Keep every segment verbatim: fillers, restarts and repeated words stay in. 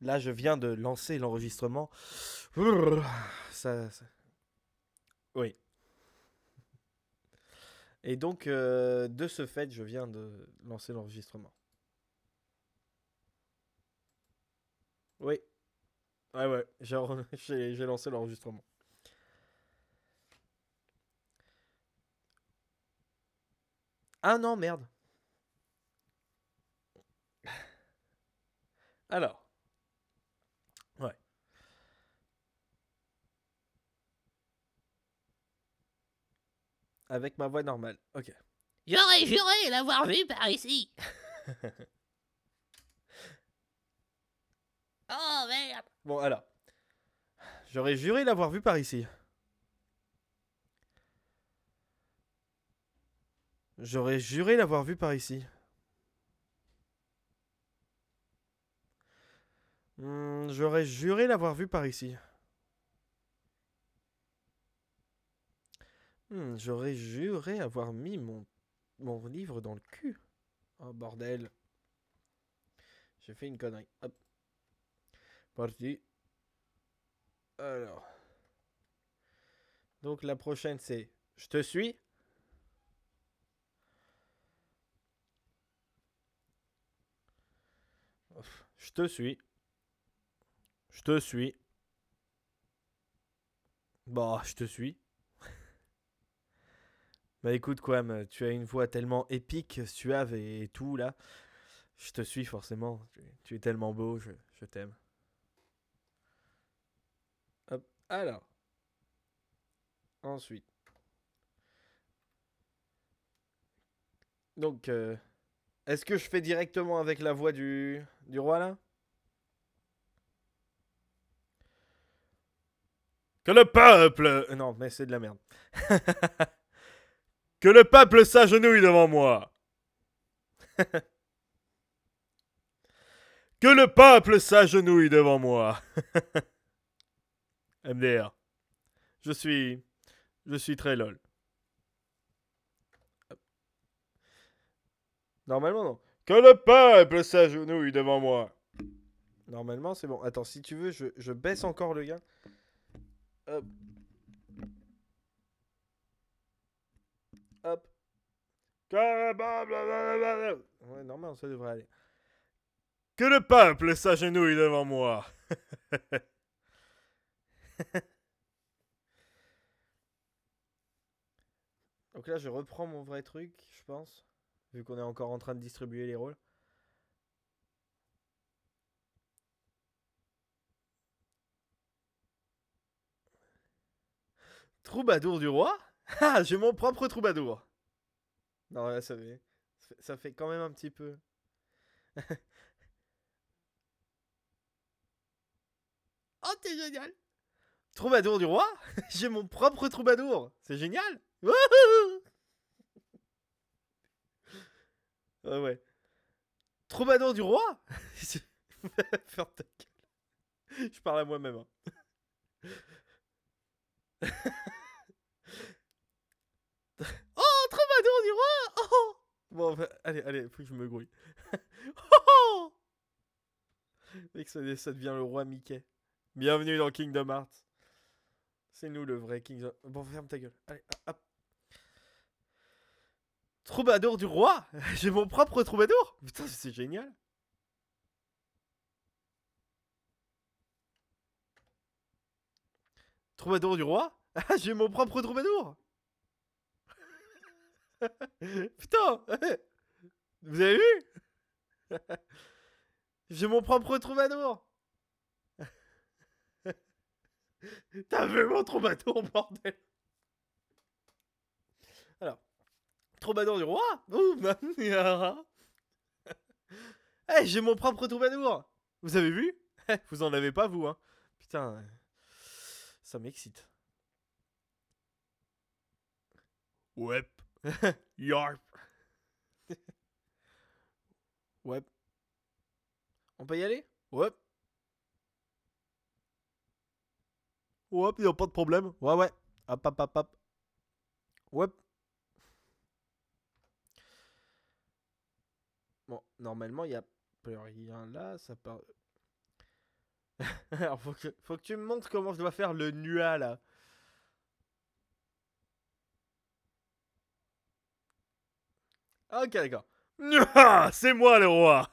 Là, je viens de lancer l'enregistrement. Ça, ça- Oui. Et donc, euh, de ce fait, je viens de lancer l'enregistrement. Oui. Ouais, ouais. J'ai en- j'ai j'ai lancé l'enregistrement. Ah non, merde. Alors. Ouais. Avec ma voix normale. Ok. J'aurais juré l'avoir vu par ici. Oh merde. Bon, alors. J'aurais juré l'avoir vu par ici. J'aurais juré l'avoir vu par ici. Hmm, J'aurais juré l'avoir vu par ici. Hmm, J'aurais juré avoir mis mon, mon livre dans le cul. Oh bordel. J'ai fait une connerie. Hop. Parti. Alors. Donc la prochaine c'est je te suis. Je te suis. Je te suis. Bah, je te suis. Bah écoute Quam, tu as une voix tellement épique, suave et tout là. Je te suis forcément. Tu, tu es tellement beau, je, je t'aime. Hop. Alors. Ensuite. Donc, euh, est-ce que je fais directement avec la voix du, du roi là? Que le peuple... euh, Non, mais c'est de la merde. Que le peuple s'agenouille devant moi. Que le peuple s'agenouille devant moi. M D R. Je suis... Je suis très lol. Normalement, non. Que le peuple s'agenouille devant moi. Normalement, c'est bon. Attends, si tu veux, je, je baisse encore le gain. Hop. Hop. Que le peuple... Ouais, normal, ça devrait aller. Que le peuple s'agenouille devant moi. Donc là, je reprends mon vrai truc, je pense. Vu qu'on est encore en train de distribuer les rôles. Troubadour du roi? Ah, j'ai mon propre troubadour. Non, là, ça fait, ça fait quand même un petit peu. Oh, t'es génial! Troubadour du roi? J'ai mon propre troubadour! C'est génial! Wouhou. Ouais, ouais. Troubadour du roi? Ferme ta gueule. Je parle à moi-même. Hein. Oh, troubadour du roi! Oh! Bon, enfin, allez, allez, faut que je me grouille. Oh! Mec, ça, ça devient le roi Mickey. Bienvenue dans Kingdom Hearts. C'est nous le vrai Kingdom. Bon, ferme ta gueule. Allez, hop. Troubadour du roi? J'ai mon propre troubadour? Putain, c'est génial. Troubadour du roi? Ah, j'ai mon propre troubadour. Putain. Vous avez vu? J'ai mon propre troubadour. T'as vu mon troubadour, bordel? Alors, troubadour du roi? Ouh, bah, hey, j'ai mon propre troubadour. Vous avez vu? Vous en avez pas, vous, hein? Putain, ça m'excite. Ouais. Yarp. Ouais. On peut y aller? Ouais. Ouais, y'a pas de problème. Ouais, ouais. Hop, hop, hop, hop. Ouais. Bon, normalement, il y a plus rien là. Ça part. Alors, faut que, faut que tu me montres comment je dois faire le nua, là. Ok, d'accord. Nua, c'est moi le roi.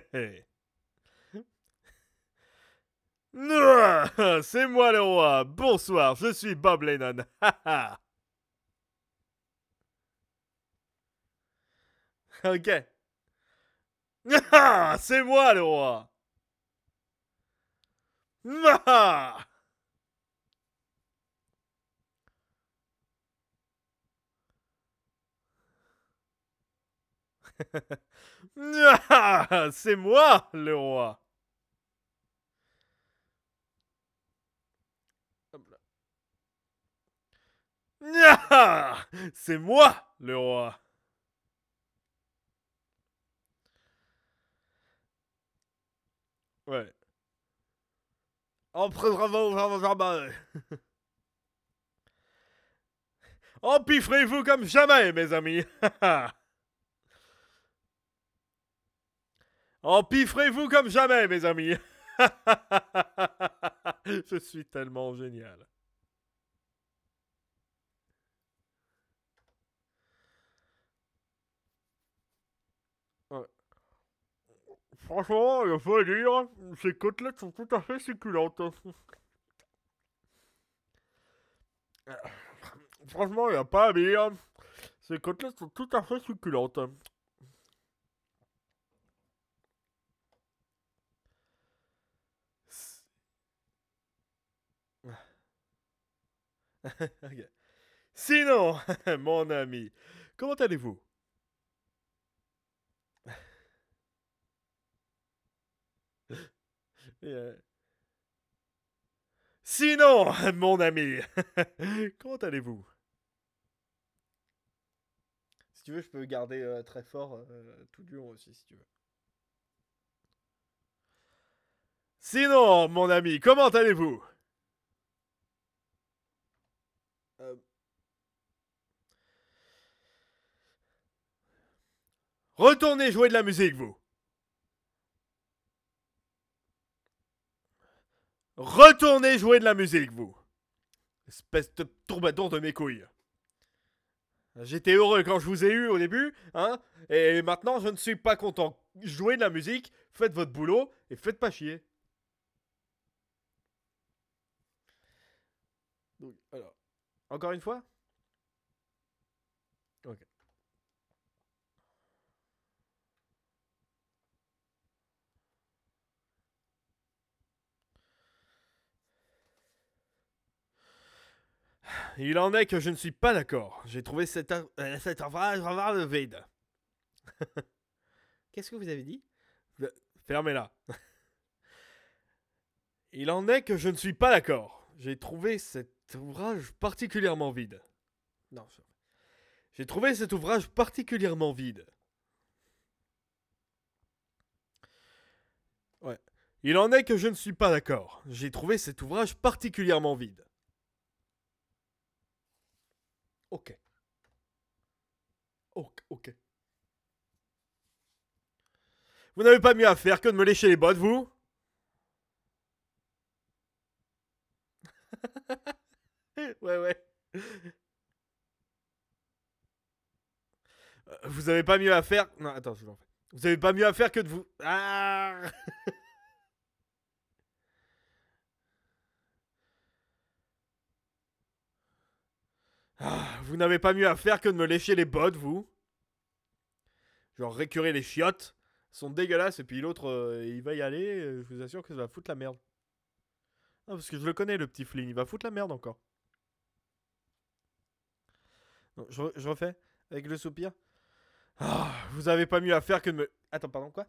Nua, c'est moi le roi. Bonsoir, je suis Bob Lennon. Ok. Ah, c'est moi le roi. Ah. Ah, c'est moi le roi. Ah, c'est moi le roi. Ouais. Empiffrez-vous comme jamais, mes amis. Empiffrez-vous comme jamais, mes amis. Je suis tellement génial. Ouais. Franchement, il faut le dire, ces côtelettes sont tout à fait succulentes. Franchement, il n'y a pas à dire. Ces côtelettes sont tout à fait succulentes. Ok. Sinon, mon ami, comment allez-vous? Euh, Sinon, mon ami, comment allez-vous? Si tu veux, je peux garder euh, très fort euh, tout du long aussi, si tu veux. Sinon, mon ami, comment allez-vous? Euh, Retournez jouer de la musique, vous. Retournez jouer de la musique, vous. Espèce de troubadour de mes couilles. J'étais heureux quand je vous ai eu au début, hein, et maintenant je ne suis pas content. Jouez de la musique, faites votre boulot et faites pas chier. Donc, alors, encore une fois. Ok. Il en est que je ne suis pas d'accord. J'ai trouvé cette, euh, cette phrase de vide. Qu'est-ce que vous avez dit? Fermez-la. Il en est que je ne suis pas d'accord. J'ai trouvé cet ouvrage particulièrement vide. Non, j'ai trouvé cet ouvrage particulièrement vide. Ouais. Il en est que je ne suis pas d'accord. J'ai trouvé cet ouvrage particulièrement vide. Ok. Ok. Ok. Vous n'avez pas mieux à faire que de me lécher les bottes, vous? Ouais, ouais. Vous avez pas mieux à faire. Non, attends, je l'en fais. Vous avez pas mieux à faire que de vous. Ah. Ah, vous n'avez pas mieux à faire que de me lécher les bottes, vous? Genre récurer les chiottes. Elles sont dégueulasses et puis l'autre, euh, il va y aller. euh, Je vous assure que ça va foutre la merde. Ah, parce que je le connais, le petit Flynn. Il va foutre la merde encore. Non, je, je refais avec le soupir. Ah, vous avez pas mieux à faire que de me. Attends, pardon, quoi?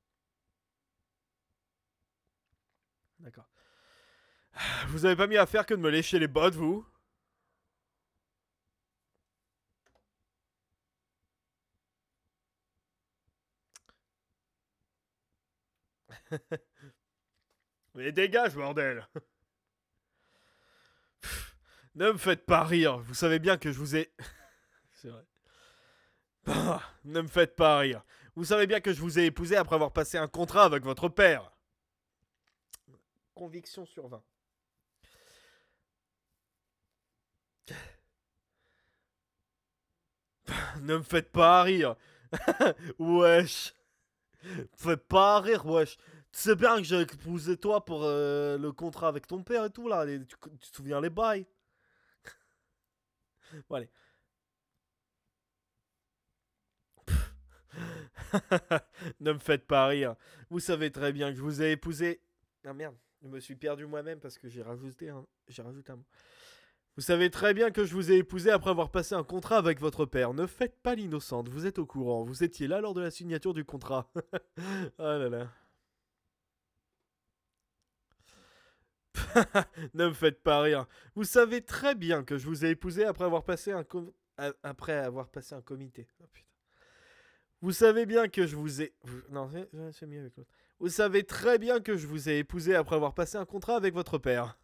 D'accord. Ah, vous avez pas mieux à faire que de me lécher les bottes, vous? Mais dégage, bordel! Ne me faites pas rire, vous savez bien que je vous ai. C'est vrai. Ah, ne me faites pas rire. Vous savez bien que je vous ai épousé après avoir passé un contrat avec votre père. Conviction sur vingt. Ne me faites pas rire. Wesh. Faites pas rire, wesh. Tu sais bien que j'ai épousé toi pour euh, le contrat avec ton père et tout, là. Les- tu, tu te souviens les bails? Bon, allez. Ne me faites pas rire. Vous savez très bien que je vous ai épousé. Ah merde, je me suis perdu moi-même parce que j'ai rajouté un, j'ai rajouté un mot. Vous savez très bien que je vous ai épousé après avoir passé un contrat avec votre père. Ne faites pas l'innocente, vous êtes au courant. Vous étiez là lors de la signature du contrat. Oh là là. Ne me faites pas rire. Vous savez très bien que je vous ai épousé après avoir passé un com- a- après avoir passé un comité. Oh, putain. Vous savez bien que je vous ai vous- non, c'est c'est mieux avec l'autre. Vous savez très bien que je vous ai épousé après avoir passé un contrat avec votre père.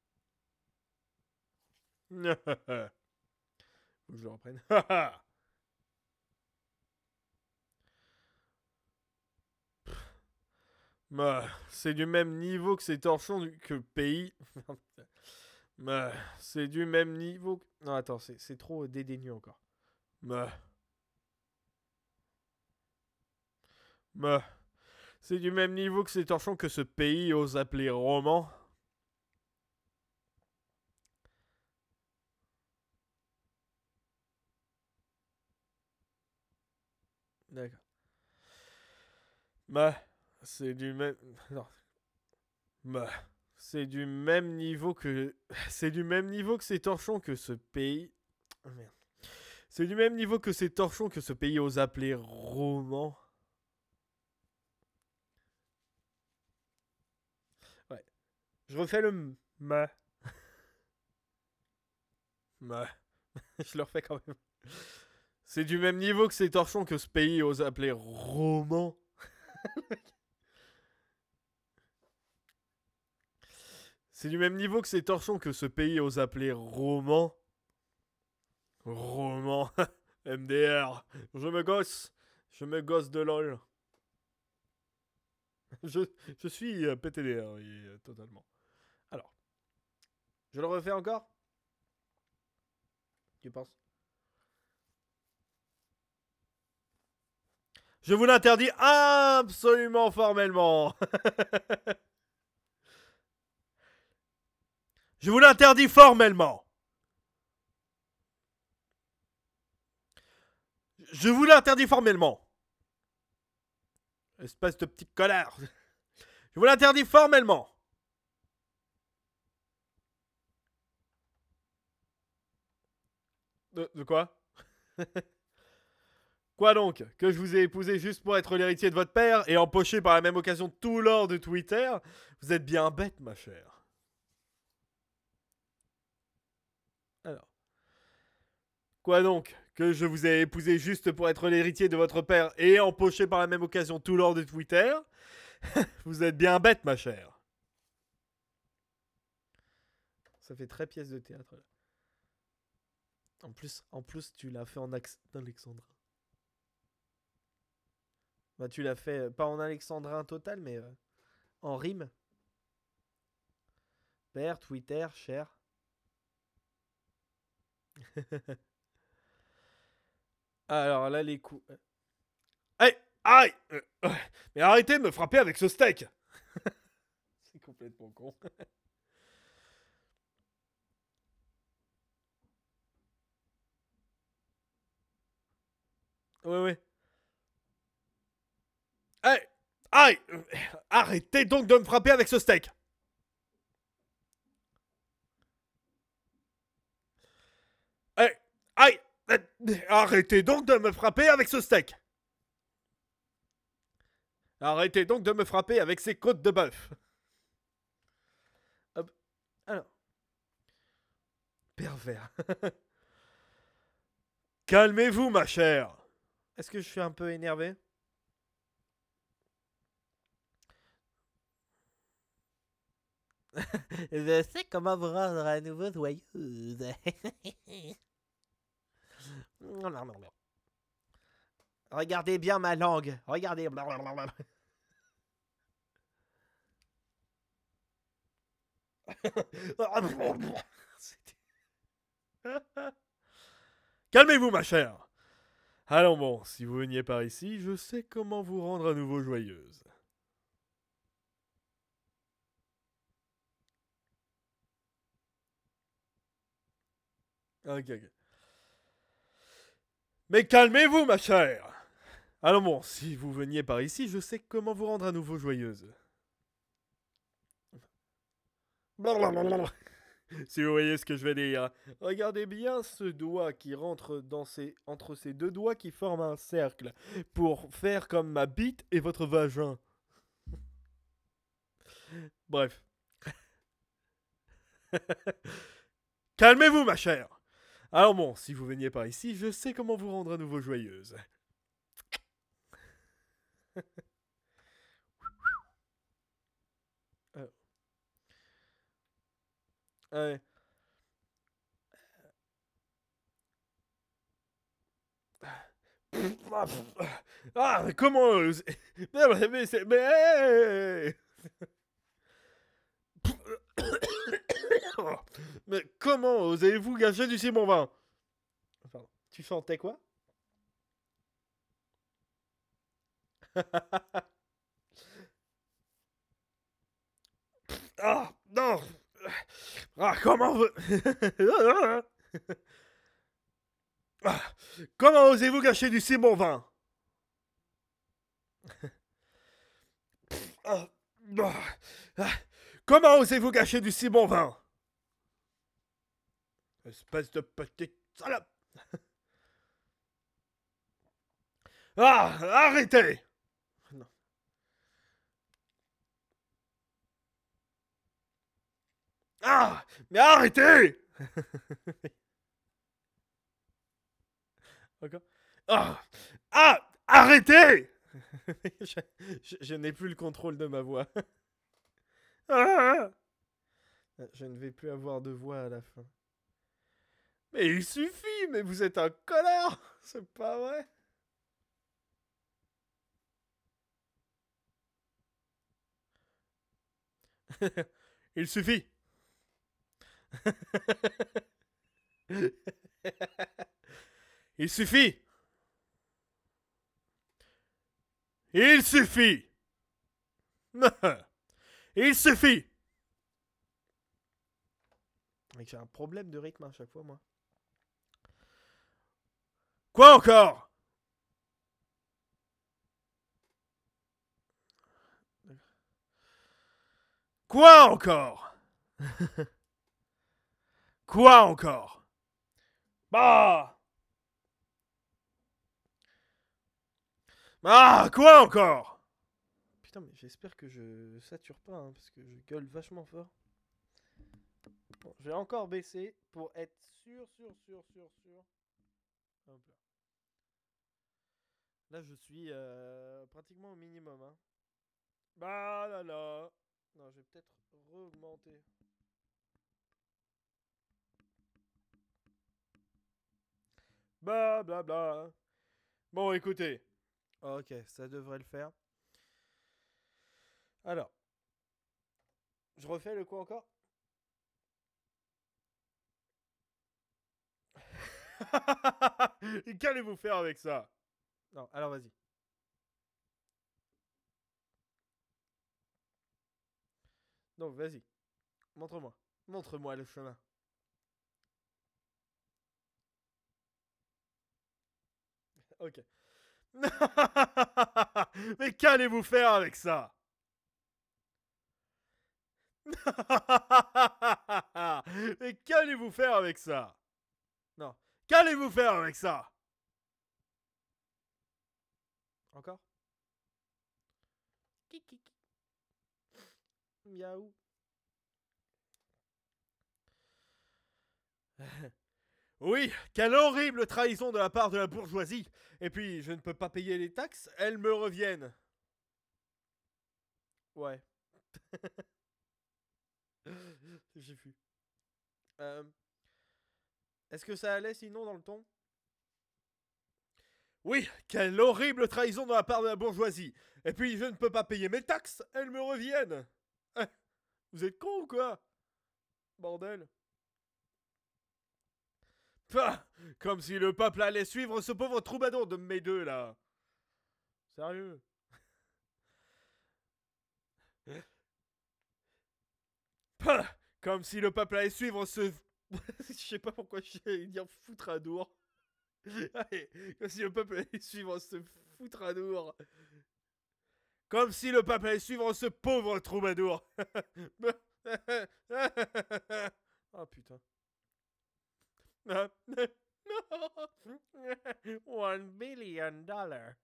Faut que je le reprenne. Bah, c'est du même niveau que ces torchons du- que pays. Bah, c'est du même niveau. que- Non, attends, c'est c'est trop dédaigneux encore. Bah, bah, c'est du même niveau que ces torchons que ce pays ose appeler roman. D'accord. Bah, c'est du même. Non. Bah, c'est du même niveau que. C'est du même niveau que ces torchons que ce pays. Oh, merde. C'est du même niveau que ces torchons que ce pays ose appeler roman. Ouais. Je refais le m- ma. Ma. Je le refais quand même. C'est du même niveau que ces torchons que ce pays ose appeler roman. C'est du même niveau que ces torchons que ce pays ose appeler roman. Roman. M D R. Je me gosse. Je me gosse de LOL. Je, je suis euh, P T D R, oui, euh, totalement. Alors, je le refais encore? Tu penses? Je vous l'interdis absolument formellement. Je vous l'interdis formellement. Je vous l'interdis formellement. Espèce de petit connard. Je vous l'interdis formellement. De, de quoi? Quoi donc? Que je vous ai épousé juste pour être l'héritier de votre père et empocher par la même occasion tout l'or de Twitter? Vous êtes bien bête, ma chère. Alors. Quoi donc? Que je vous ai épousé juste pour être l'héritier de votre père et empocher par la même occasion tout l'or de Twitter? Vous êtes bien bête, ma chère. Ça fait très pièce de théâtre, là. En plus, en plus tu l'as fait en accent alexandrin. Bah, tu l'as fait, euh, pas en alexandrin total, mais euh, en rime. Père, Twitter, cher. Alors là, les coups. Aïe! Aïe! Euh, euh, Mais arrêtez de me frapper avec ce steak! C'est complètement con. Ouais, ouais. Aïe! Aïe! Euh, Arrêtez donc de me frapper avec ce steak! Aïe! Aïe! Euh, Arrêtez donc de me frapper avec ce steak! Arrêtez donc de me frapper avec ces côtes de bœuf! Hop. Alors. Pervers. Calmez-vous, ma chère! Est-ce que je suis un peu énervé? Je sais comment vous rendre à nouveau joyeuse. Regardez bien ma langue. Regardez. Calmez-vous, ma chère. Allons bon, si vous veniez par ici, je sais comment vous rendre à nouveau joyeuse. Ok, ok. Mais calmez-vous, ma chère. Allons bon, si vous veniez par ici, je sais comment vous rendre à nouveau joyeuse. Si vous voyez ce que je vais dire. Regardez bien ce doigt qui rentre dans ces, entre ces deux doigts qui forment un cercle pour faire comme ma bite et votre vagin. Bref. Calmez-vous, ma chère. Alors bon, si vous veniez par ici, je sais comment vous rendre à nouveau joyeuse. Euh. Ouais. Ah, mais comment euh, mais, mais, c'est- mais... mais comment osez-vous gâcher du si bon vin? Pardon. Tu chantais quoi? Ah, non. Ah, comment vous... Ah, comment osez-vous gâcher du si bon vin? Ah, ah, comment osez-vous gâcher du si bon vin? Espèce de petite salope. Ah, arrêtez. Non. Ah, mais arrêtez. Encore. Ah, ah, arrêtez. je je, je n'ai plus le contrôle de ma voix. Ah, je ne vais plus avoir de voix à la fin. Mais il suffit, mais vous êtes un connard. C'est pas vrai. Il suffit. Il suffit. Il suffit. Il suffit. J'ai un problème de rythme à chaque fois, moi. Quoi encore? Quoi encore? Quoi encore? Bah! Ah, quoi encore? Putain, mais j'espère que je sature pas, hein, parce que je gueule vachement fort. Bon, je vais encore baisser pour être sûr, sûr, sûr, sûr, sûr. Hop là. Là, je suis euh, pratiquement au minimum. Hein. Bah là là. Non, je vais peut-être re-augmenter. Bah bla bla. Bon, écoutez. Ok, ça devrait le faire. Alors. Je refais le quoi encore? Qu'allez-vous faire avec ça? Non, alors vas-y. Non, vas-y. Montre-moi. Montre-moi le chemin. Ok. Mais qu'allez-vous faire avec ça? Mais qu'allez-vous faire avec ça? Non. Qu'allez-vous faire avec ça? Encore? Kiki. Miaou. Oui, quelle horrible trahison de la part de la bourgeoisie. Et puis, je ne peux pas payer les taxes, elles me reviennent. Ouais. J'ai vu. Euh, Est-ce que ça allait sinon dans le ton? Oui, quelle horrible trahison de la part de la bourgeoisie. Et puis, je ne peux pas payer mes taxes, elles me reviennent. Vous êtes con ou quoi? Bordel. Pah, comme si le peuple allait suivre ce pauvre troubadour de mes deux là. Sérieux. Pah, comme si le peuple allait suivre ce... Je sais pas pourquoi j'ai dire foutradour. Allez, comme si le peuple allait suivre ce foutradour. Comme si le peuple allait suivre ce pauvre troubadour. Oh putain. One billion dollars.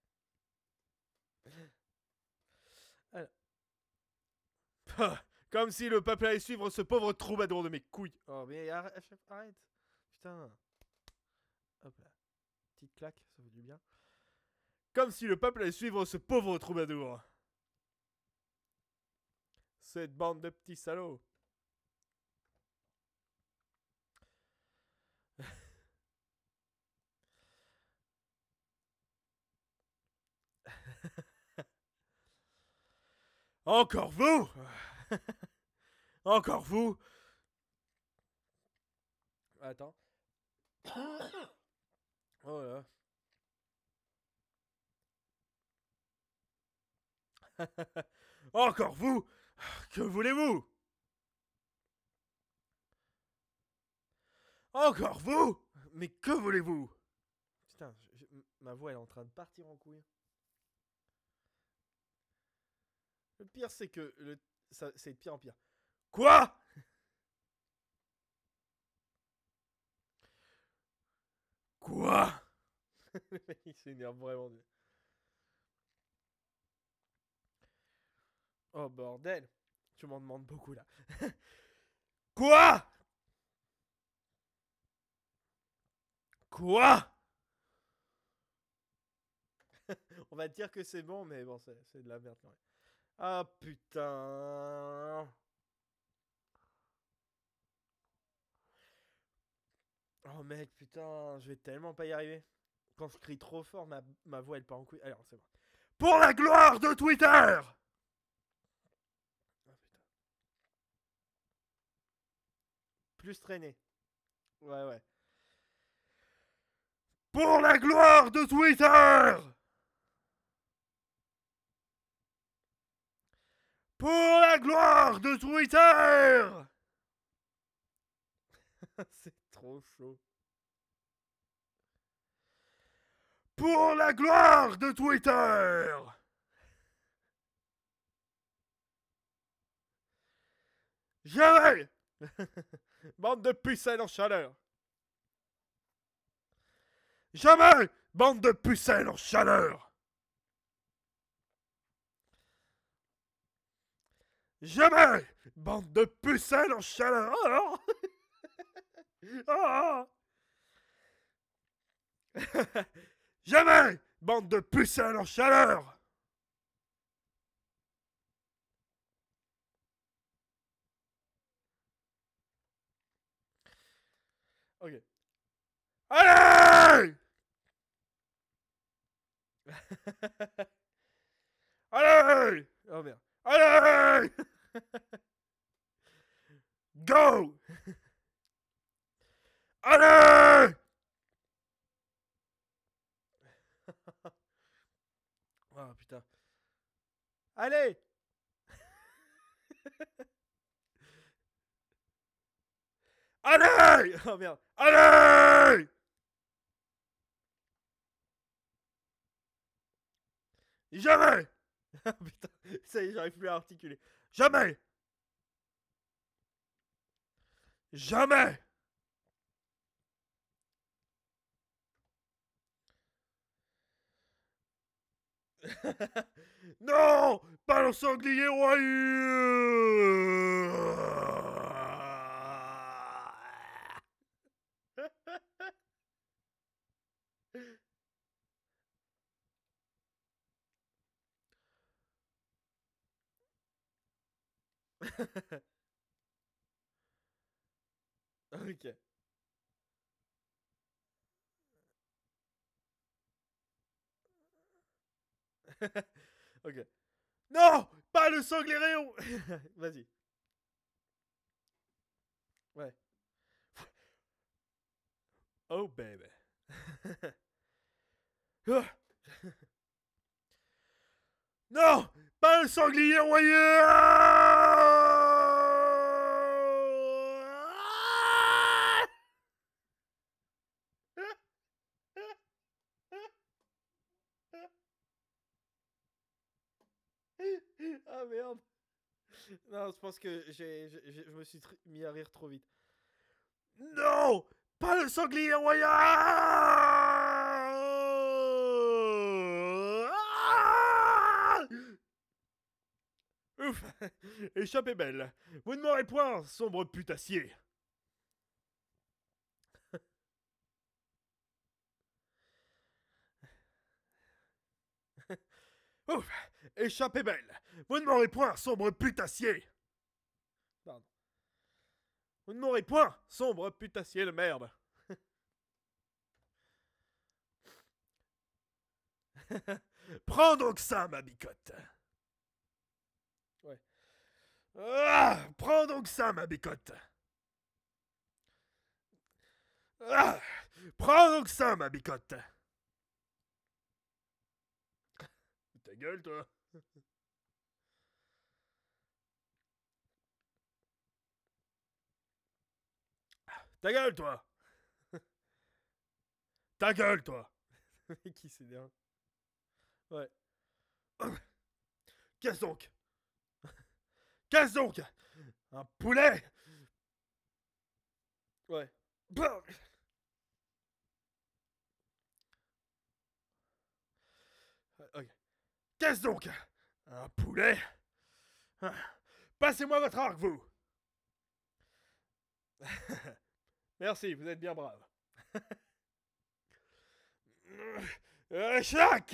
Comme si le peuple allait suivre ce pauvre troubadour de mes couilles. Oh mais arrête. arrête. Putain. Hop là. Petite claque, ça fait du bien. Comme si le peuple allait suivre ce pauvre troubadour. Cette bande de petits salauds. Encore vous. Encore vous. Attends. Oh là. Encore vous. Que voulez-vous? Encore vous. Mais que voulez-vous? Putain, je, je, ma voix elle est en train de partir en couille. Le pire c'est que le, ça, c'est de pire en pire. Quoi? Quoi? Il s'énerve vraiment. Oh bordel. Tu m'en demandes beaucoup là. Quoi? Quoi? On va dire que c'est bon, mais bon, c'est, c'est de la merde quand même. Ah putain. Oh mec, putain, je vais tellement pas y arriver. Quand je crie trop fort, ma, ma voix elle part en couille. Alors, c'est bon. Pour la gloire de Twitter! Oh putain. Plus traîné. Ouais, ouais. Pour la gloire de Twitter! Pour la gloire de Twitter! C'est trop chaud. Pour la gloire de Twitter! Jamais! Bande de pucelles en chaleur! Jamais! Bande de pucelles en chaleur! Jamais! Bande de pucelles en chaleur! Oh, oh. Jamais! Bande de pucelles en chaleur! Ok. Allez! Allez! Oh merde. Allez! Go! Allez! Oh putain. Allez! Allez! Oh merde. Allez! Jamais! Putain, ça y est, j'arrive plus à articuler. Jamais! Jamais! Non! Pas le sanglier royeux! Ok. Ok. Non! Pas le sanglier rayon! Vas-y. Ouais. Oh baby. Ah. Non, pas le sanglier royeux. Ah merde. Non, je pense que j'ai, j'ai- j'ai- je me suis tr- mis à rire trop vite. Non, pas le sanglier royal. Ah. Ouf. Échappée belle. Vous ne m'aurez point, sombre putassier. Ouf. Échappée belle. Vous ne m'aurez point, sombre putassier. Pardon. Vous ne m'aurez point, sombre putassier de merde. Prends donc ça, ma bicotte. Ouais. Ah, prends donc ça, ma bicotte. Ah, prends donc ça, ma bicotte. Ta gueule, toi. Ta gueule, toi. Ta gueule, toi. Qui c'est bien. Ouais. Qu'est-ce donc? Qu'est-ce donc? Un poulet? Ouais. Bah. Ok. Qu'est-ce donc? Un poulet? Passez-moi votre arc, vous. Merci, vous êtes bien brave. Euh, Schlack.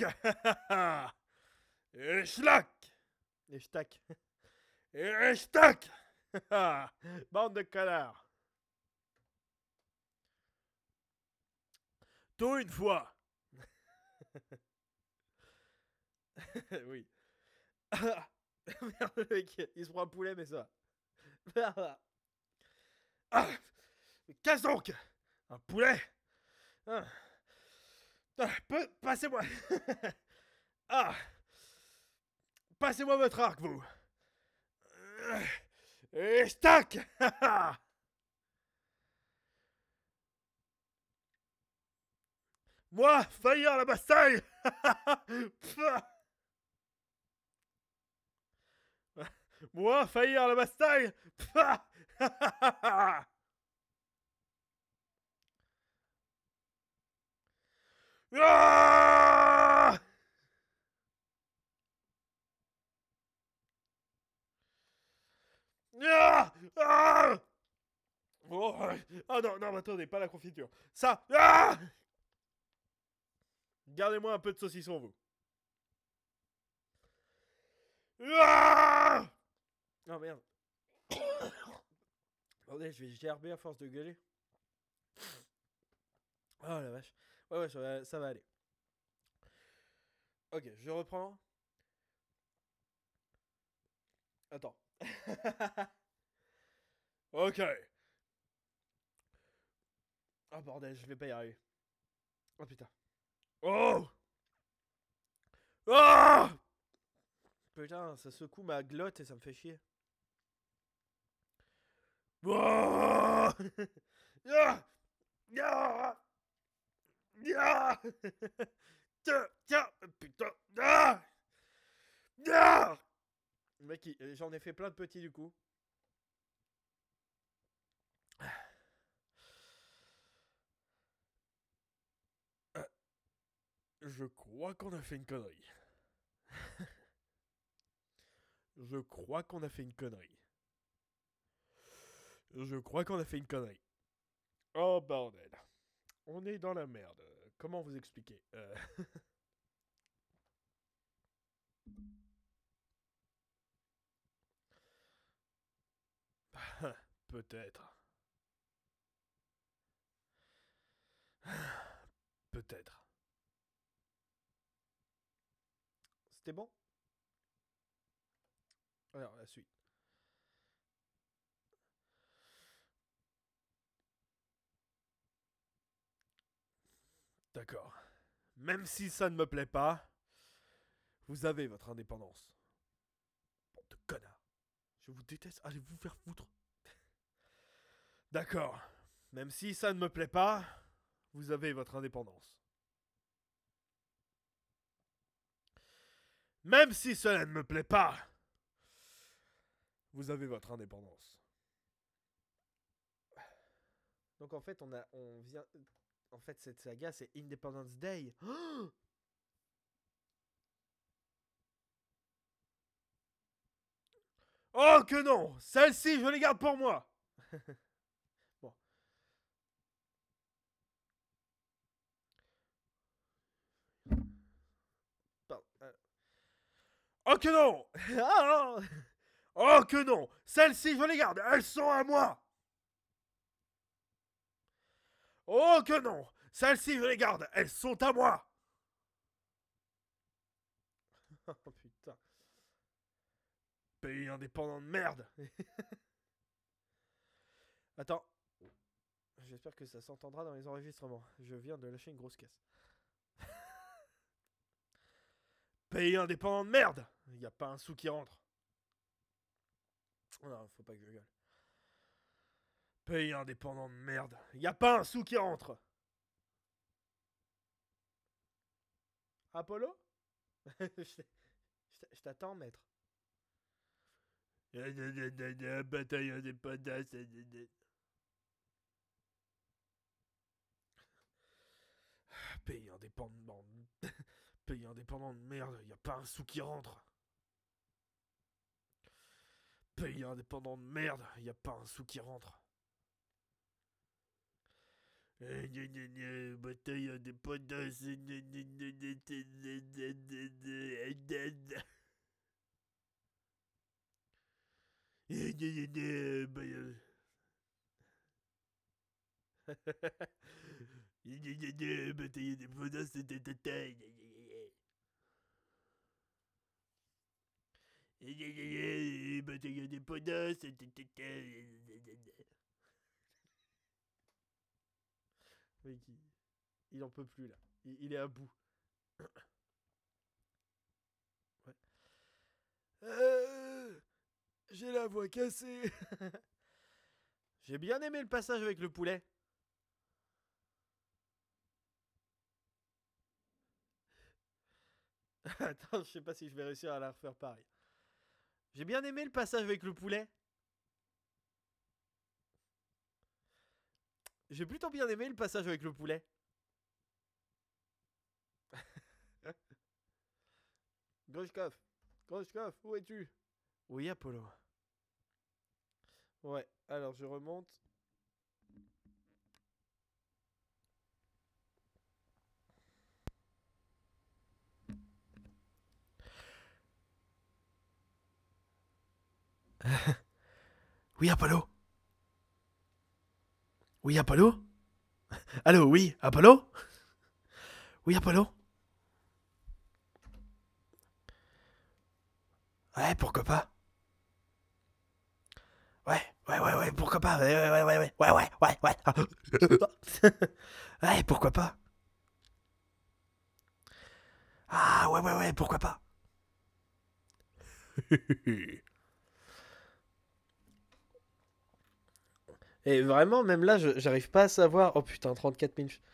Et schlack. Et schtack. Et schtack. Bande de connards. Tôt une fois. Oui. Merde, le mec, il se prend un poulet, mais ça. Ah, qu'est-ce donc? Un poulet? Ah, ah, passez-moi. Ah, passez-moi votre arc, vous. Et stack. Moi, faillir la bastille. Moi, faillir la bastille. Ah. Ah. Ah. Oh, ah non, non, attendez, pas la confiture. Ça. Ah. Gardez-moi un peu de saucisson, vous. Ah. Oh merde. Attendez, je vais gerber à force de gueuler. Oh la vache. Ouais, ouais, ça va, ça va aller. Ok, je reprends. Attends. Ok. Oh bordel, je vais pas y arriver. Oh putain. Oh. Oh. Putain, ça secoue ma glotte et ça me fait chier. Oh. Ah. Ah. Ah. Tiens, tiens, putain. Ah. Ah. Mec, j'en ai fait plein de petits du coup. Je crois qu'on a fait une connerie. Je crois qu'on a fait une connerie. Je crois qu'on a fait une connerie. Oh bordel. On est dans la merde. Comment vous expliquer euh... Peut-être. Peut-être. C'était bon? Alors, la suite. D'accord. Même si ça ne me plaît pas, vous avez votre indépendance. Bande de connards. Je vous déteste. Allez vous faire foutre. D'accord. Même si ça ne me plaît pas, vous avez votre indépendance. Même si cela ne me plaît pas, vous avez votre indépendance. Donc en fait, on a, on vient, en fait, cette saga, c'est Independence Day. Oh, oh que non, celle-ci, je les garde pour moi. Bon. Pardon. euh. Oh que non. Ah, oh que non, celles-ci, je les garde, elles sont à moi. Oh que non, celles-ci, je les garde, elles sont à moi. Oh putain. Pays indépendant de merde. Attends. J'espère que ça s'entendra dans les enregistrements. Je viens de lâcher une grosse caisse. Pays indépendant de merde. Il n'y a pas un sou qui rentre. Non, faut pas que je gueule. Pays indépendant de merde. Il n'y a pas un sou qui rentre. Apollo? Je t'attends, maître. Bataille indépendante. Pays indépendant. Pays indépendant de merde. Il n'y a pas un sou qui rentre. Pays indépendant de merde. Il n'y a pas un sou qui rentre. Bataille indépendance. Bataille indépendance. Bataille indépendance. Mec, il, il en peut plus là. Il, il est à bout. Ouais. Euh, J'ai la voix cassée. J'ai bien aimé le passage avec le poulet. Attends, je sais pas si je vais réussir à la refaire pareil. J'ai bien aimé le passage avec le poulet. J'ai plutôt bien aimé le passage avec le poulet. Grushkov, Grushkov, où es-tu? Oui, Apollo. Ouais, alors je remonte. Oui, Apollo. Oui, Apollo. Allô, oui, Apollo. Oui, Apollo. Ouais, pourquoi pas. Ouais, ouais, ouais, ouais, pourquoi pas. Ouais, ouais, ouais, ouais, ouais, ouais, ouais, ouais, ouais. Ouais, pourquoi pas. Ah, ouais, ouais, ouais, pourquoi pas. Et vraiment, même là, je- j'arrive pas à savoir. Oh putain, trente-quatre minutes.